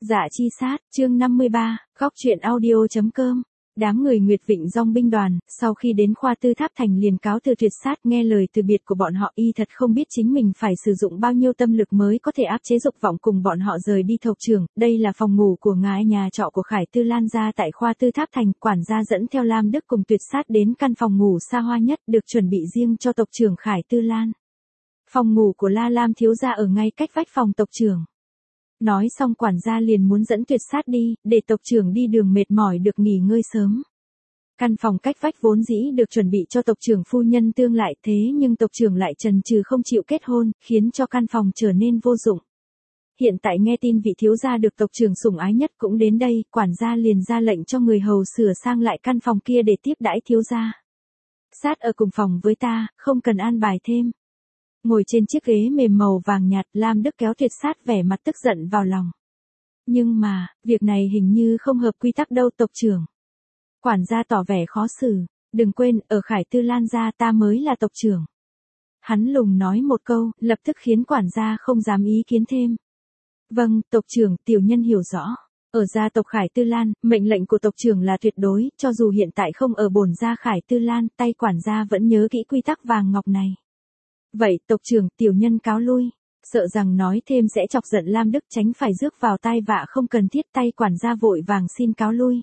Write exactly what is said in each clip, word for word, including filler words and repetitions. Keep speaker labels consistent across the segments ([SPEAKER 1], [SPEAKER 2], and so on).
[SPEAKER 1] Dạ chi sát, chương năm mươi ba, góc truyện audio.com. Đám người Nguyệt Vịnh dòng binh đoàn, sau khi đến khoa tư Tháp Thành liền cáo từ Tuyệt Sát, nghe lời từ biệt của bọn họ, y thật không biết chính mình phải sử dụng bao nhiêu tâm lực mới có thể áp chế dục vọng cùng bọn họ rời đi. Tộc trưởng, đây là phòng ngủ của ngài. Nhà trọ của Khải Tư Lan gia tại khoa tư Tháp Thành. Quản gia dẫn theo Lam Đức cùng Tuyệt Sát đến căn phòng ngủ xa hoa nhất, được chuẩn bị riêng cho tộc trưởng Khải Tư Lan. Phòng ngủ của La Lam thiếu gia ở ngay cách vách phòng tộc trưởng. Nói xong quản gia liền muốn dẫn Tuyệt Sát đi, để tộc trưởng đi đường mệt mỏi được nghỉ ngơi sớm. Căn phòng cách vách vốn dĩ được chuẩn bị cho tộc trưởng phu nhân tương lại, thế nhưng tộc trưởng lại chần chừ không chịu kết hôn, khiến cho căn phòng trở nên vô dụng. Hiện tại nghe tin vị thiếu gia được tộc trưởng sủng ái nhất cũng đến đây, quản gia liền ra lệnh cho người hầu sửa sang lại căn phòng kia để tiếp đãi thiếu gia. Sát ở cùng phòng với ta, không cần an bài thêm. Ngồi trên chiếc ghế mềm màu vàng nhạt, Lam Đức kéo Tuyệt Sát vẻ mặt tức giận vào lòng. Nhưng mà, việc này hình như không hợp quy tắc đâu tộc trưởng. Quản gia tỏ vẻ khó xử, đừng quên, ở Khải Tư Lan gia ta mới là tộc trưởng. Hắn lùng nói một câu, lập tức khiến quản gia không dám ý kiến thêm. Vâng, tộc trưởng, tiểu nhân hiểu rõ. Ở gia tộc Khải Tư Lan, mệnh lệnh của tộc trưởng là tuyệt đối, cho dù hiện tại không ở bổn gia Khải Tư Lan, tay quản gia vẫn nhớ kỹ quy tắc vàng ngọc này. Vậy, tộc trưởng, tiểu nhân cáo lui. Sợ rằng nói thêm sẽ chọc giận Lam Đức, tránh phải rước vào tai vạ không cần thiết, tay quản gia vội vàng xin cáo lui.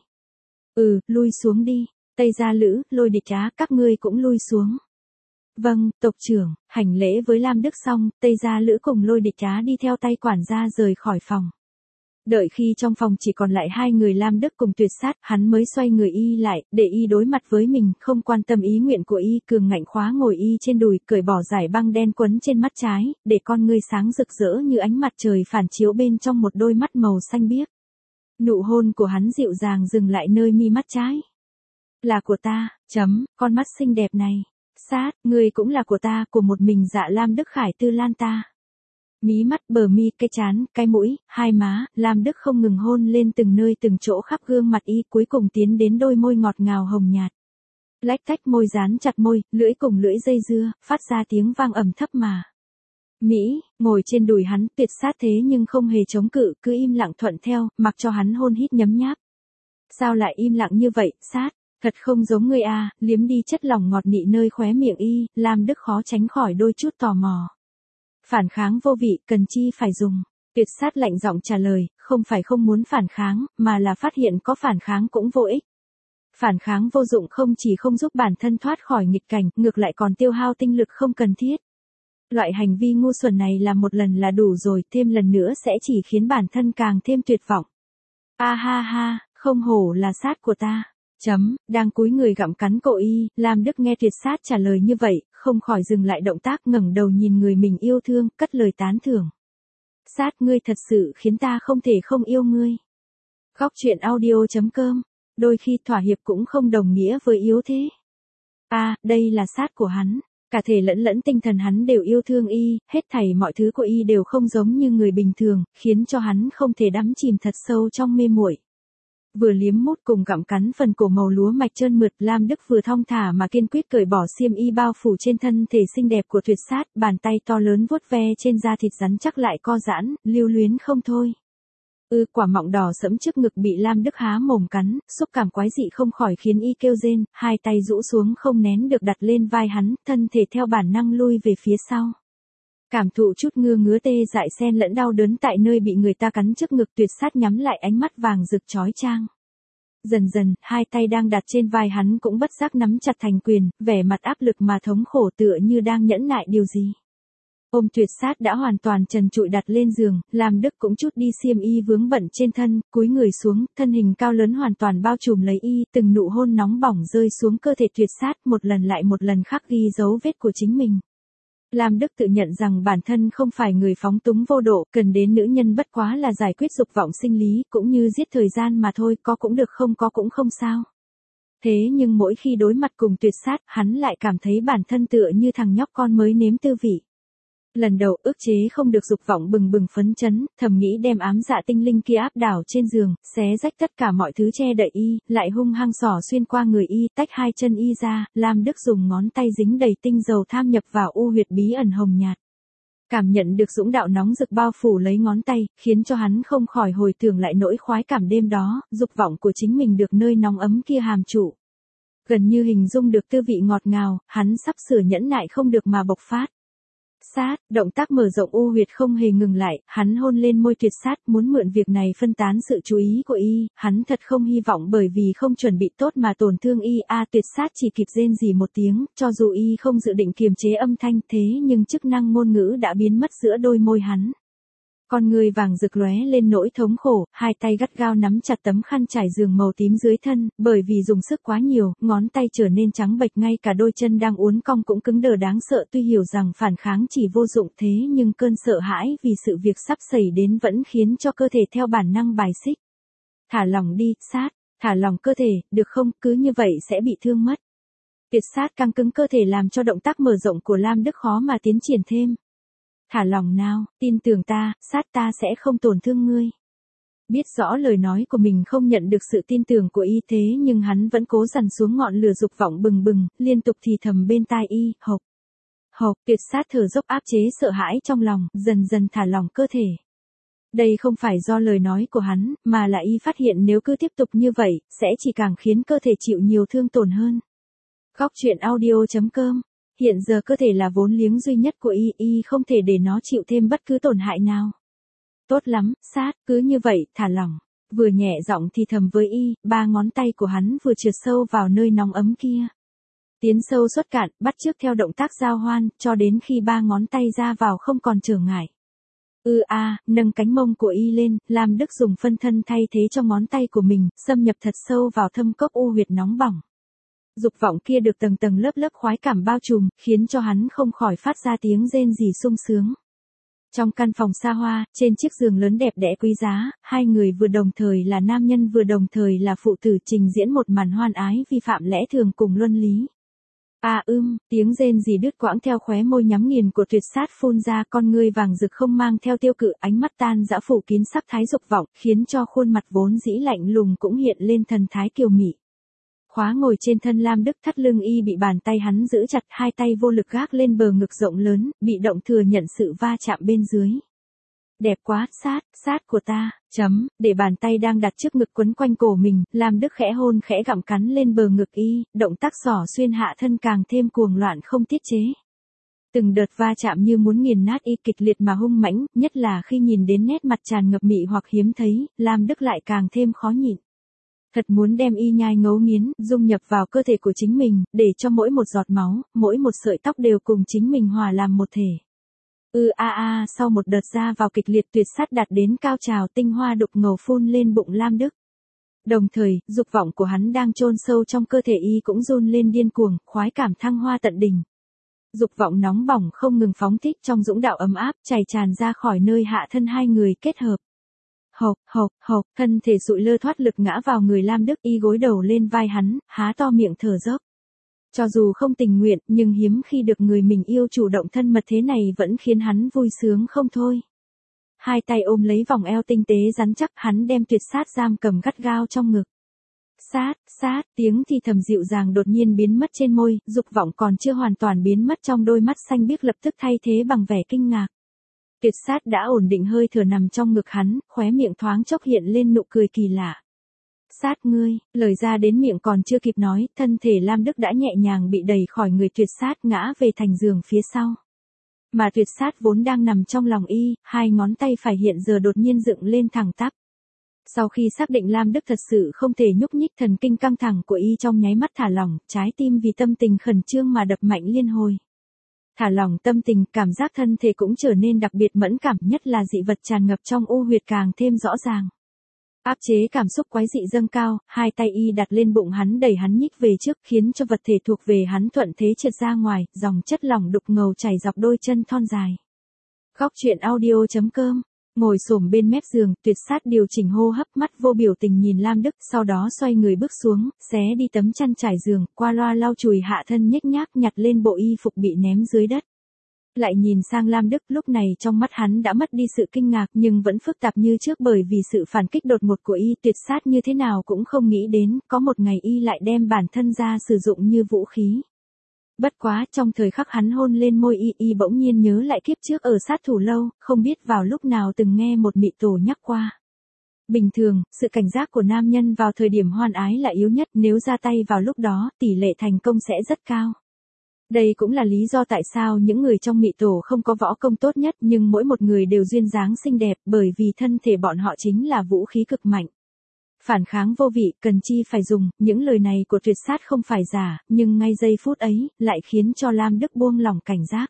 [SPEAKER 1] Ừ, lui xuống đi. Tây Gia Lữ, Lôi Địch Trá, các ngươi cũng lui xuống. Vâng, tộc trưởng. Hành lễ với Lam Đức xong, Tây Gia Lữ cùng Lôi Địch Trá đi theo tay quản gia rời khỏi phòng. Đợi khi trong phòng chỉ còn lại hai người Lam Đức cùng Tuyệt Sát, hắn mới xoay người y lại, để y đối mặt với mình, không quan tâm ý nguyện của y, cường ngạnh khóa ngồi y trên đùi, cởi bỏ dải băng đen quấn trên mắt trái, để con ngươi sáng rực rỡ như ánh mặt trời phản chiếu bên trong một đôi mắt màu xanh biếc. Nụ hôn của hắn dịu dàng dừng lại nơi mi mắt trái. Là của ta, chấm, con mắt xinh đẹp này. Sát, ngươi cũng là của ta, của một mình dạ Lam Đức Khải Tư Lan ta. Mí mắt, bờ mi, cái trán, cái mũi, hai má, Lam Đức không ngừng hôn lên từng nơi từng chỗ khắp gương mặt y, cuối cùng tiến đến đôi môi ngọt ngào hồng nhạt. Lách tách môi dán chặt môi, lưỡi cùng lưỡi dây dưa, phát ra tiếng vang ẩm thấp mà. Mỹ, ngồi trên đùi hắn, Tuyệt Sát thế nhưng không hề chống cự, cứ im lặng thuận theo, mặc cho hắn hôn hít nhấm nháp. Sao lại im lặng như vậy, Sát? Thật không giống ngươi à, liếm đi chất lỏng ngọt nị nơi khóe miệng y, Lam Đức khó tránh khỏi đôi chút tò mò. Phản kháng vô vị, cần chi phải dùng. Tuyệt Sát lạnh giọng trả lời, không phải không muốn phản kháng, mà là phát hiện có phản kháng cũng vô ích. Phản kháng vô dụng không chỉ không giúp bản thân thoát khỏi nghịch cảnh, ngược lại còn tiêu hao tinh lực không cần thiết. Loại hành vi ngu xuẩn này làm một lần là đủ rồi, thêm lần nữa sẽ chỉ khiến bản thân càng thêm tuyệt vọng. A ha ha, không hổ là Sát của ta. Chấm, đang cúi người gặm cắn cổ y, Lam Đức nghe Tuyệt Sát trả lời như vậy, không khỏi dừng lại động tác, ngẩng đầu nhìn người mình yêu thương, cất lời tán thưởng. Sát, ngươi thật sự khiến ta không thể không yêu ngươi. Góc truyện audio.com. Đôi khi thỏa hiệp cũng không đồng nghĩa với yếu thế. À, đây là Sát của hắn. Cả thể lẫn lẫn tinh thần hắn đều yêu thương y, hết thảy mọi thứ của y đều không giống như người bình thường, khiến cho hắn không thể đắm chìm thật sâu trong mê muội. Vừa liếm mút cùng gặm cắn phần cổ màu lúa mạch trơn mượt, Lam Đức vừa thong thả mà kiên quyết cởi bỏ xiêm y bao phủ trên thân thể xinh đẹp của Tuyệt Sát, bàn tay to lớn vuốt ve trên da thịt rắn chắc lại co giãn, lưu luyến không thôi. Ư, quả mọng đỏ sẫm trước ngực bị Lam Đức há mồm cắn, xúc cảm quái dị không khỏi khiến y kêu rên, hai tay rũ xuống không nén được đặt lên vai hắn, thân thể theo bản năng lui về phía sau. Cảm thụ chút ngứa ngứa tê dại xen lẫn đau đớn tại nơi bị người ta cắn trước ngực, Tuyệt Sát nhắm lại ánh mắt vàng rực chói chang. Dần dần, hai tay đang đặt trên vai hắn cũng bất giác nắm chặt thành quyền, vẻ mặt áp lực mà thống khổ tựa như đang nhẫn nại điều gì. Ôm Tuyệt Sát đã hoàn toàn trần trụi đặt lên giường, Lam Đức cũng chút đi xiêm y vướng bận trên thân, cúi người xuống, thân hình cao lớn hoàn toàn bao trùm lấy y, từng nụ hôn nóng bỏng rơi xuống cơ thể Tuyệt Sát, một lần lại một lần khắc ghi dấu vết của chính mình. Lam Đức tự nhận rằng bản thân không phải người phóng túng vô độ, cần đến nữ nhân bất quá là giải quyết dục vọng sinh lý, cũng như giết thời gian mà thôi, có cũng được không có cũng không sao. Thế nhưng mỗi khi đối mặt cùng Tuyệt Sát, hắn lại cảm thấy bản thân tựa như thằng nhóc con mới nếm tư vị. Lần đầu ức chế không được dục vọng bừng bừng phấn chấn, thầm nghĩ đem ám dạ tinh linh kia áp đảo trên giường, xé rách tất cả mọi thứ che đậy y, lại hung hăng xỏ xuyên qua người y, tách hai chân y ra, Lam Đức dùng ngón tay dính đầy tinh dầu tham nhập vào u huyệt bí ẩn hồng nhạt. Cảm nhận được dũng đạo nóng rực bao phủ lấy ngón tay, khiến cho hắn không khỏi hồi tưởng lại nỗi khoái cảm đêm đó, dục vọng của chính mình được nơi nóng ấm kia hàm trụ. Gần như hình dung được tư vị ngọt ngào, hắn sắp sửa nhẫn nại không được mà bộc phát. Sát, động tác mở rộng u huyệt không hề ngừng lại, hắn hôn lên môi Tuyệt Sát, muốn mượn việc này phân tán sự chú ý của y, hắn thật không hy vọng bởi vì không chuẩn bị tốt mà tổn thương y. A Tuyệt Sát chỉ kịp rên rỉ một tiếng, cho dù y không dự định kiềm chế âm thanh thế nhưng chức năng ngôn ngữ đã biến mất giữa đôi môi hắn. Con người vàng rực lóe lên nỗi thống khổ, hai tay gắt gao nắm chặt tấm khăn trải giường màu tím dưới thân, bởi vì dùng sức quá nhiều, ngón tay trở nên trắng bệch, ngay cả đôi chân đang uốn cong cũng cứng đờ đáng sợ. Tuy hiểu rằng phản kháng chỉ vô dụng thế nhưng cơn sợ hãi vì sự việc sắp xảy đến vẫn khiến cho cơ thể theo bản năng bài xích. Thả lỏng đi, Sát, thả lỏng cơ thể, được không, cứ như vậy sẽ bị thương mất. Tuyệt Sát căng cứng cơ thể làm cho động tác mở rộng của Lam Đức khó mà tiến triển thêm. Thả lỏng nào, tin tưởng ta, Sát, ta sẽ không tổn thương ngươi. Biết rõ lời nói của mình không nhận được sự tin tưởng của y thế nhưng hắn vẫn cố dằn xuống ngọn lửa dục vọng bừng bừng, liên tục thì thầm bên tai y, hộc, hộc. Tuyệt Sát thở dốc áp chế sợ hãi trong lòng, dần dần thả lỏng cơ thể. Đây không phải do lời nói của hắn, mà là y phát hiện nếu cứ tiếp tục như vậy, sẽ chỉ càng khiến cơ thể chịu nhiều thương tổn hơn. Góc truyện audio chấm com. Hiện giờ cơ thể là vốn liếng duy nhất của y, y không thể để nó chịu thêm bất cứ tổn hại nào. Tốt lắm, Sát, cứ như vậy, thả lỏng. Vừa nhẹ giọng thì thầm với y, ba ngón tay của hắn vừa trượt sâu vào nơi nóng ấm kia. Tiến sâu xuất cạn, bắt chước theo động tác giao hoan, cho đến khi ba ngón tay ra vào không còn trở ngại. Ư ừ a, à, nâng cánh mông của y lên, Lam Đức dùng phân thân thay thế cho ngón tay của mình, xâm nhập thật sâu vào thâm cốc u huyệt nóng bỏng. Dục vọng kia được tầng tầng lớp lớp khoái cảm bao trùm, khiến cho hắn không khỏi phát ra tiếng rên rỉ sung sướng. Trong căn phòng xa hoa, trên chiếc giường lớn đẹp đẽ quý giá, hai người vừa đồng thời là nam nhân vừa đồng thời là phụ tử trình diễn một màn hoan ái vi phạm lẽ thường cùng luân lý. À ưm, tiếng rên rỉ đứt quãng theo khóe môi nhắm nghiền của Tuyệt Sát phun ra, con ngươi vàng rực không mang theo tiêu cự, ánh mắt tan dã phủ kín sắc thái dục vọng, khiến cho khuôn mặt vốn dĩ lạnh lùng cũng hiện lên thần thái kiều mị. Khóa ngồi trên thân Lam Đức, thắt lưng y bị bàn tay hắn giữ chặt, hai tay vô lực gác lên bờ ngực rộng lớn, bị động thừa nhận sự va chạm bên dưới. Đẹp quá, Sát, Sát của ta, chấm, để bàn tay đang đặt trước ngực quấn quanh cổ mình, Lam Đức khẽ hôn khẽ gặm cắn lên bờ ngực y, động tác xỏ xuyên hạ thân càng thêm cuồng loạn không tiết chế. Từng đợt va chạm như muốn nghiền nát y, kịch liệt mà hung mãnh, nhất là khi nhìn đến nét mặt tràn ngập mị hoặc hiếm thấy, Lam Đức lại càng thêm khó nhịn. Thật muốn đem y nhai ngấu nghiến, dung nhập vào cơ thể của chính mình, để cho mỗi một giọt máu, mỗi một sợi tóc đều cùng chính mình hòa làm một thể. Ư a a, sau một đợt ra vào kịch liệt, Tuyệt Sát đạt đến cao trào, tinh hoa đục ngầu phun lên bụng Lam Đức. Đồng thời, dục vọng của hắn đang chôn sâu trong cơ thể y cũng run lên điên cuồng, khoái cảm thăng hoa tận đỉnh. Dục vọng nóng bỏng không ngừng phóng thích trong dũng đạo ấm áp, chảy tràn ra khỏi nơi hạ thân hai người kết hợp. Hộc, hộc, hộc, thân thể sụi lơ thoát lực ngã vào người Lam Đức, y gối đầu lên vai hắn, há to miệng thở dốc. Cho dù không tình nguyện, nhưng hiếm khi được người mình yêu chủ động thân mật thế này vẫn khiến hắn vui sướng không thôi. Hai tay ôm lấy vòng eo tinh tế rắn chắc, hắn đem Tuyệt Sát giam cầm gắt gao trong ngực. Sát, Sát, tiếng thì thầm dịu dàng đột nhiên biến mất trên môi, dục vọng còn chưa hoàn toàn biến mất trong đôi mắt xanh biếc lập tức thay thế bằng vẻ kinh ngạc. Tuyệt Sát đã ổn định hơi thở nằm trong ngực hắn, khóe miệng thoáng chốc hiện lên nụ cười kỳ lạ. Sát ngươi, lời ra đến miệng còn chưa kịp nói, thân thể Lam Đức đã nhẹ nhàng bị đẩy khỏi người Tuyệt Sát ngã về thành giường phía sau. Mà Tuyệt Sát vốn đang nằm trong lòng y, hai ngón tay phải hiện giờ đột nhiên dựng lên thẳng tắp. Sau khi xác định Lam Đức thật sự không thể nhúc nhích, thần kinh căng thẳng của y trong nháy mắt thả lỏng, trái tim vì tâm tình khẩn trương mà đập mạnh liên hồi. Thả lỏng tâm tình, cảm giác thân thể cũng trở nên đặc biệt mẫn cảm, nhất là dị vật tràn ngập trong u huyệt càng thêm rõ ràng. Áp chế cảm xúc quái dị dâng cao, hai tay y đặt lên bụng hắn đẩy hắn nhích về trước, khiến cho vật thể thuộc về hắn thuận thế trượt ra ngoài, dòng chất lỏng đục ngầu chảy dọc đôi chân thon dài. Góc truyện audio chấm com. Ngồi xổm bên mép giường, Tuyệt Sát điều chỉnh hô hấp, mắt vô biểu tình nhìn Lam Đức, sau đó xoay người bước xuống, xé đi tấm chăn trải giường, qua loa lau chùi hạ thân nhếch nhác, nhặt lên bộ y phục bị ném dưới đất. Lại nhìn sang Lam Đức, lúc này trong mắt hắn đã mất đi sự kinh ngạc nhưng vẫn phức tạp như trước bởi vì sự phản kích đột ngột của y. Tuyệt Sát như thế nào cũng không nghĩ đến, có một ngày y lại đem bản thân ra sử dụng như vũ khí. Bất quá, trong thời khắc hắn hôn lên môi y, y bỗng nhiên nhớ lại kiếp trước ở sát thủ lâu, không biết vào lúc nào từng nghe một mị tổ nhắc qua. Bình thường, sự cảnh giác của nam nhân vào thời điểm hoan ái là yếu nhất, nếu ra tay vào lúc đó, tỷ lệ thành công sẽ rất cao. Đây cũng là lý do tại sao những người trong mị tổ không có võ công tốt nhất, nhưng mỗi một người đều duyên dáng xinh đẹp, bởi vì thân thể bọn họ chính là vũ khí cực mạnh. Phản kháng vô vị, cần chi phải dùng, những lời này của Tuyệt Sát không phải giả, nhưng ngay giây phút ấy, lại khiến cho Lam Đức buông lỏng cảnh giác.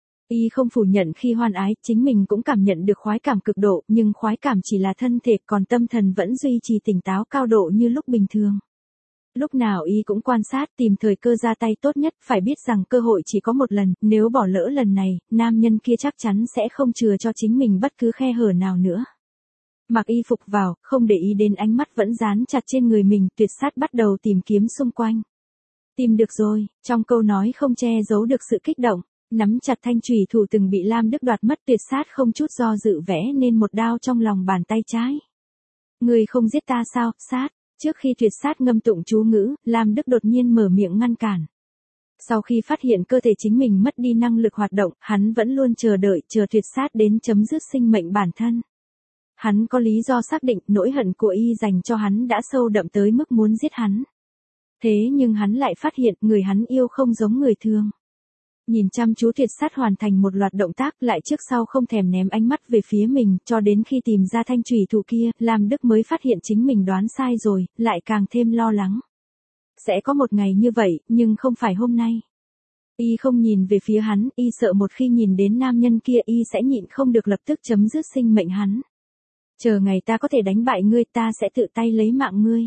[SPEAKER 1] Y không phủ nhận khi hoan ái, chính mình cũng cảm nhận được khoái cảm cực độ, nhưng khoái cảm chỉ là thân thể, còn tâm thần vẫn duy trì tỉnh táo cao độ như lúc bình thường. Lúc nào Y cũng quan sát, tìm thời cơ ra tay tốt nhất, phải biết rằng cơ hội chỉ có một lần, nếu bỏ lỡ lần này, nam nhân kia chắc chắn sẽ không chừa cho chính mình bất cứ khe hở nào nữa. Mặc y phục vào, không để ý đến ánh mắt vẫn dán chặt trên người mình, Tuyệt Sát bắt đầu tìm kiếm xung quanh. Tìm được rồi, trong câu nói không che giấu được sự kích động, nắm chặt thanh chùy thủ từng bị Lam Đức đoạt mất, Tuyệt Sát không chút do dự vẽ nên một đao trong lòng bàn tay trái. Người không giết ta sao, Sát? Trước khi Tuyệt Sát ngâm tụng chú ngữ, Lam Đức đột nhiên mở miệng ngăn cản. Sau khi phát hiện cơ thể chính mình mất đi năng lực hoạt động, hắn vẫn luôn chờ đợi, chờ Tuyệt Sát đến chấm dứt sinh mệnh bản thân. Hắn có lý do xác định nỗi hận của y dành cho hắn đã sâu đậm tới mức muốn giết hắn. Thế nhưng hắn lại phát hiện người hắn yêu không giống người thường. Nhìn chăm chú Tuyệt Sát hoàn thành một loạt động tác lại trước sau không thèm ném ánh mắt về phía mình, cho đến khi tìm ra thanh chùy thủ kia, Lam Đức mới phát hiện chính mình đoán sai rồi, lại càng thêm lo lắng. Sẽ có một ngày như vậy, nhưng không phải hôm nay. Y không nhìn về phía hắn, y sợ một khi nhìn đến nam nhân kia y sẽ nhịn không được lập tức chấm dứt sinh mệnh hắn. Chờ ngày ta có thể đánh bại ngươi, ta sẽ tự tay lấy mạng ngươi.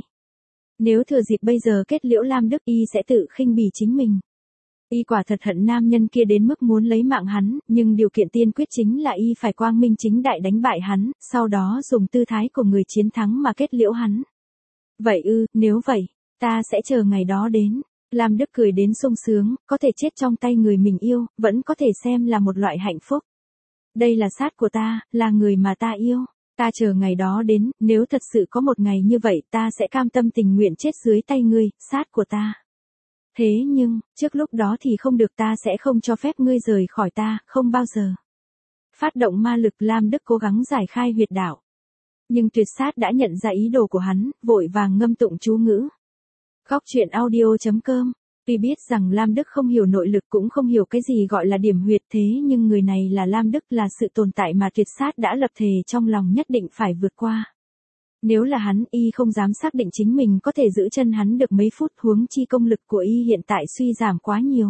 [SPEAKER 1] Nếu thừa dịp bây giờ kết liễu Lam Đức, y sẽ tự khinh bỉ chính mình. Y quả thật hận nam nhân kia đến mức muốn lấy mạng hắn, nhưng điều kiện tiên quyết chính là y phải quang minh chính đại đánh bại hắn, sau đó dùng tư thái của người chiến thắng mà kết liễu hắn. Vậy ư, nếu vậy, ta sẽ chờ ngày đó đến. Lam Đức cười đến sung sướng, có thể chết trong tay người mình yêu, vẫn có thể xem là một loại hạnh phúc. Đây là Sát của ta, là người mà ta yêu. Ta chờ ngày đó đến, nếu thật sự có một ngày như vậy ta sẽ cam tâm tình nguyện chết dưới tay ngươi, Sát của ta. Thế nhưng, trước lúc đó thì không được, ta sẽ không cho phép ngươi rời khỏi ta, không bao giờ. Phát động ma lực, Lam Đức cố gắng giải khai huyệt đạo. Nhưng Tuyệt Sát đã nhận ra ý đồ của hắn, vội vàng ngâm tụng chú ngữ. Góc truyện audio chấm com. Tuy biết rằng Lam Đức không hiểu nội lực cũng không hiểu cái gì gọi là điểm huyệt, thế nhưng người này là Lam Đức, là sự tồn tại mà Tuyệt Sát đã lập thề trong lòng nhất định phải vượt qua. Nếu là hắn, y không dám xác định chính mình có thể giữ chân hắn được mấy phút, huống chi công lực của y hiện tại suy giảm quá nhiều.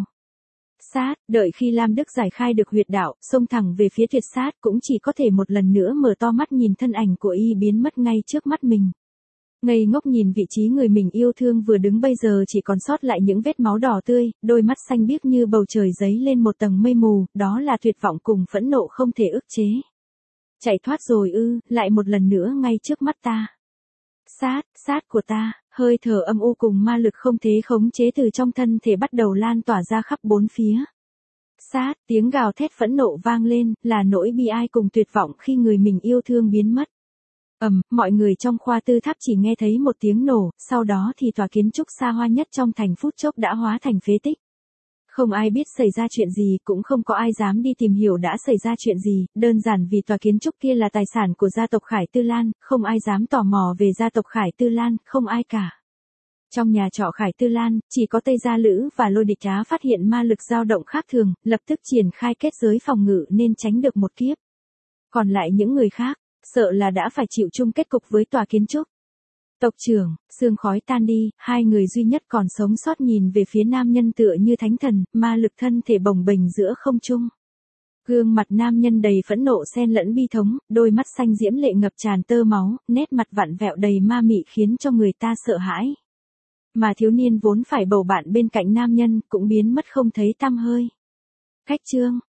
[SPEAKER 1] Sát, đợi khi Lam Đức giải khai được huyệt đạo, xông thẳng về phía Tuyệt Sát, cũng chỉ có thể một lần nữa mở to mắt nhìn thân ảnh của y biến mất ngay trước mắt mình. Ngây ngốc nhìn vị trí người mình yêu thương vừa đứng bây giờ chỉ còn sót lại những vết máu đỏ tươi, đôi mắt xanh biếc như bầu trời giấy lên một tầng mây mù, đó là tuyệt vọng cùng phẫn nộ không thể ức chế. Chạy thoát rồi ư, lại một lần nữa ngay trước mắt ta. Sát, Sát của ta, hơi thở âm u cùng ma lực không thể khống chế từ trong thân thể bắt đầu lan tỏa ra khắp bốn phía. Sát, tiếng gào thét phẫn nộ vang lên, là nỗi bi ai cùng tuyệt vọng khi người mình yêu thương biến mất. Ầm, mọi người trong khoa tư tháp chỉ nghe thấy một tiếng nổ, sau đó thì tòa kiến trúc xa hoa nhất trong thành phút chốc đã hóa thành phế tích. Không ai biết xảy ra chuyện gì, cũng không có ai dám đi tìm hiểu đã xảy ra chuyện gì, đơn giản vì tòa kiến trúc kia là tài sản của gia tộc Khải Tư Lan, không ai dám tò mò về gia tộc Khải Tư Lan, không ai cả. Trong nhà trọ Khải Tư Lan, chỉ có Tây Gia Lữ và Lôi Địch Trá phát hiện ma lực dao động khác thường, lập tức triển khai kết giới phòng ngự nên tránh được một kiếp. Còn lại những người khác, sợ là đã phải chịu chung kết cục với tòa kiến trúc. Tộc trưởng, sương khói tan đi, hai người duy nhất còn sống sót nhìn về phía nam nhân tựa như thánh thần, ma lực thân thể bồng bềnh giữa không trung. Gương mặt nam nhân đầy phẫn nộ xen lẫn bi thống, đôi mắt xanh diễm lệ ngập tràn tơ máu, nét mặt vặn vẹo đầy ma mị khiến cho người ta sợ hãi. Mà thiếu niên vốn phải bầu bạn bên cạnh nam nhân cũng biến mất không thấy tăm hơi. Khách chương,